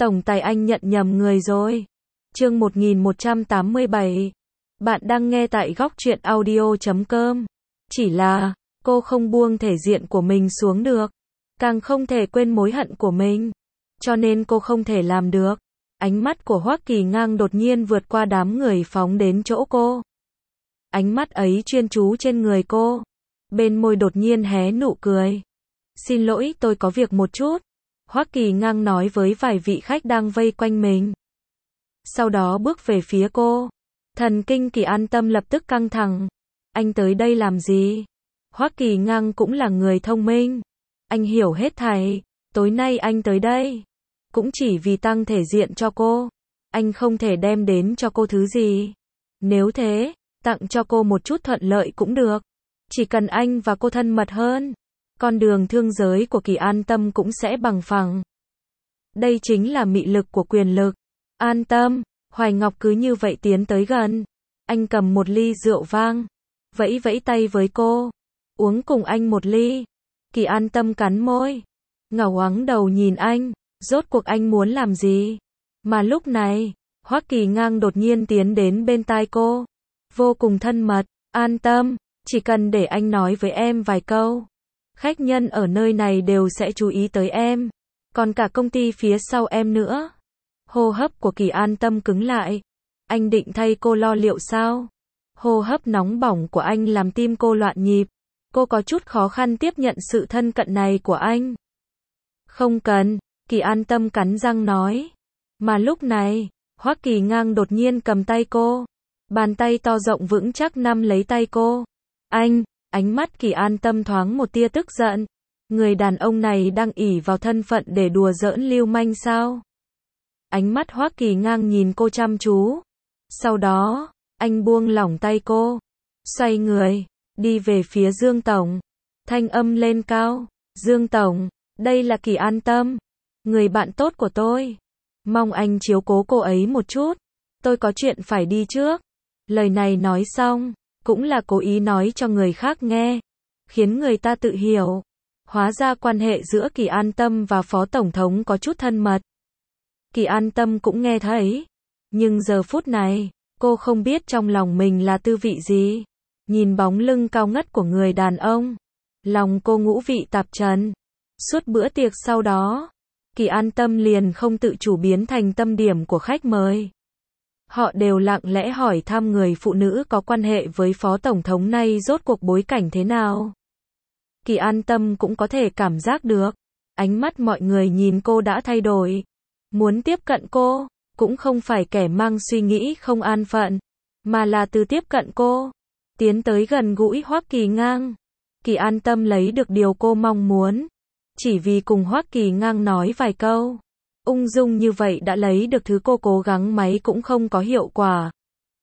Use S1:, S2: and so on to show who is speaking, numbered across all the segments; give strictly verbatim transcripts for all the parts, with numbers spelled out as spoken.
S1: Tổng tài anh nhận nhầm người rồi. Chương một nghìn một trăm tám mươi bảy. Bạn đang nghe tại góc truyện audio chấm com. Chỉ là, cô không buông thể diện của mình xuống được. Càng không thể quên mối hận của mình. Cho nên cô không thể làm được. Ánh mắt của Hoắc Kỳ Ngang đột nhiên vượt qua đám người phóng đến chỗ cô. Ánh mắt ấy chuyên chú trên người cô. Bên môi đột nhiên hé nụ cười. Xin lỗi, tôi có việc một chút. Hoắc Kỳ Ngang nói với vài vị khách đang vây quanh mình. Sau đó bước về phía cô. Thần kinh Kỳ An Tâm lập tức căng thẳng. Anh tới đây làm gì? Hoắc Kỳ Ngang cũng là người thông minh. Anh hiểu hết thảy. Tối nay anh tới đây cũng chỉ vì tăng thể diện cho cô. Anh không thể đem đến cho cô thứ gì. Nếu thế, tặng cho cô một chút thuận lợi cũng được. Chỉ cần anh và cô thân mật hơn, con đường thương giới của Kỳ An Tâm cũng sẽ bằng phẳng. Đây chính là mị lực của quyền lực. An Tâm, Hoài Ngọc cứ như vậy tiến tới gần. Anh cầm một ly rượu vang, vẫy vẫy tay với cô. Uống cùng anh một ly. Kỳ An Tâm cắn môi, ngẩng ngoáng đầu nhìn anh. Rốt cuộc anh muốn làm gì? Mà lúc này, Hoắc Kỳ Ngang đột nhiên tiến đến bên tai cô. Vô cùng thân mật. An Tâm, chỉ cần để anh nói với em vài câu. Khách nhân ở nơi này đều sẽ chú ý tới em. Còn cả công ty phía sau em nữa. Hô hấp của Kỳ An Tâm cứng lại. Anh định thay cô lo liệu sao? Hô hấp nóng bỏng của anh làm tim cô loạn nhịp. Cô có chút khó khăn tiếp nhận sự thân cận này của anh. Không cần, Kỳ An Tâm cắn răng nói. Mà lúc này, Hoắc Kỳ Ngang đột nhiên cầm tay cô. Bàn tay to rộng vững chắc nắm lấy tay cô. Anh, ánh mắt Kỳ An Tâm thoáng một tia tức giận. Người đàn ông này đang ỷ vào thân phận để đùa giỡn lưu manh sao? Ánh mắt Hoắc Kỳ Ngang nhìn cô chăm chú. Sau đó, anh buông lỏng tay cô. Xoay người, đi về phía Dương Tổng. Thanh âm lên cao. Dương Tổng, đây là Kỳ An Tâm. Người bạn tốt của tôi. Mong anh chiếu cố cô ấy một chút. Tôi có chuyện phải đi trước. Lời này nói xong, cũng là cố ý nói cho người khác nghe. Khiến người ta tự hiểu. Hóa ra quan hệ giữa Kỳ An Tâm và Phó Tổng thống có chút thân mật. Kỳ An Tâm cũng nghe thấy. Nhưng giờ phút này, cô không biết trong lòng mình là tư vị gì. Nhìn bóng lưng cao ngất của người đàn ông. Lòng cô ngũ vị tạp trần. Suốt bữa tiệc sau đó, Kỳ An Tâm liền không tự chủ biến thành tâm điểm của khách mời. Họ đều lặng lẽ hỏi thăm người phụ nữ có quan hệ với Phó Tổng thống này rốt cuộc bối cảnh thế nào. Kỳ An Tâm cũng có thể cảm giác được. Ánh mắt mọi người nhìn cô đã thay đổi. Muốn tiếp cận cô, cũng không phải kẻ mang suy nghĩ không an phận, mà là từ tiếp cận cô, tiến tới gần gũi Hoắc Kỳ Ngang. Kỳ An Tâm lấy được điều cô mong muốn. Chỉ vì cùng Hoắc Kỳ Ngang nói vài câu. Ung dung như vậy đã lấy được thứ cô cố gắng mấy cũng không có hiệu quả.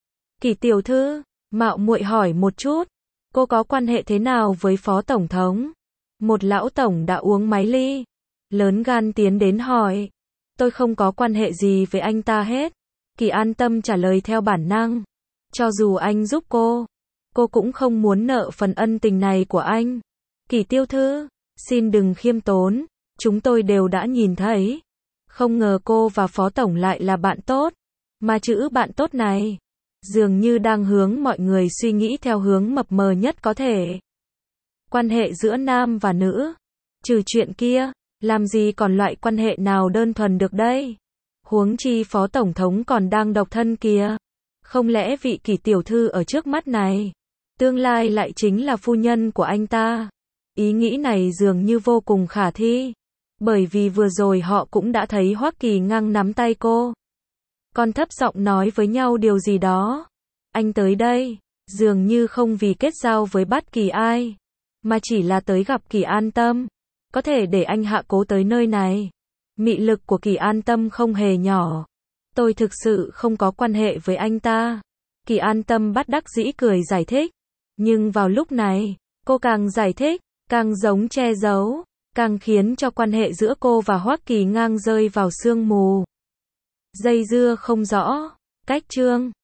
S1: Kỳ tiểu thư, mạo muội hỏi một chút. Cô có quan hệ thế nào với Phó Tổng thống? Một lão tổng đã uống mấy ly. Lớn gan tiến đến hỏi. Tôi không có quan hệ gì với anh ta hết. Kỳ An Tâm trả lời theo bản năng. Cho dù anh giúp cô, cô cũng không muốn nợ phần ân tình này của anh. Kỳ tiểu thư, xin đừng khiêm tốn. Chúng tôi đều đã nhìn thấy. Không ngờ cô và Phó Tổng lại là bạn tốt. Mà chữ bạn tốt này, dường như đang hướng mọi người suy nghĩ theo hướng mập mờ nhất có thể. Quan hệ giữa nam và nữ. Trừ chuyện kia, làm gì còn loại quan hệ nào đơn thuần được đây? Huống chi Phó Tổng thống còn đang độc thân kìa. Không lẽ vị Kỳ tiểu thư ở trước mắt này, tương lai lại chính là phu nhân của anh ta? Ý nghĩ này dường như vô cùng khả thi. Bởi vì vừa rồi họ cũng đã thấy Hoắc Kỳ Ngang nắm tay cô. Còn thấp giọng nói với nhau điều gì đó. Anh tới đây, dường như không vì kết giao với bất kỳ ai, mà chỉ là tới gặp Kỳ An Tâm. Có thể để anh hạ cố tới nơi này. Mị lực của Kỳ An Tâm không hề nhỏ. Tôi thực sự không có quan hệ với anh ta. Kỳ An Tâm bất đắc dĩ cười giải thích. Nhưng vào lúc này, cô càng giải thích, càng giống che giấu, càng khiến cho quan hệ giữa cô và Hoắc Kỳ Ngang rơi vào sương mù. Dây dưa không rõ. Cách chương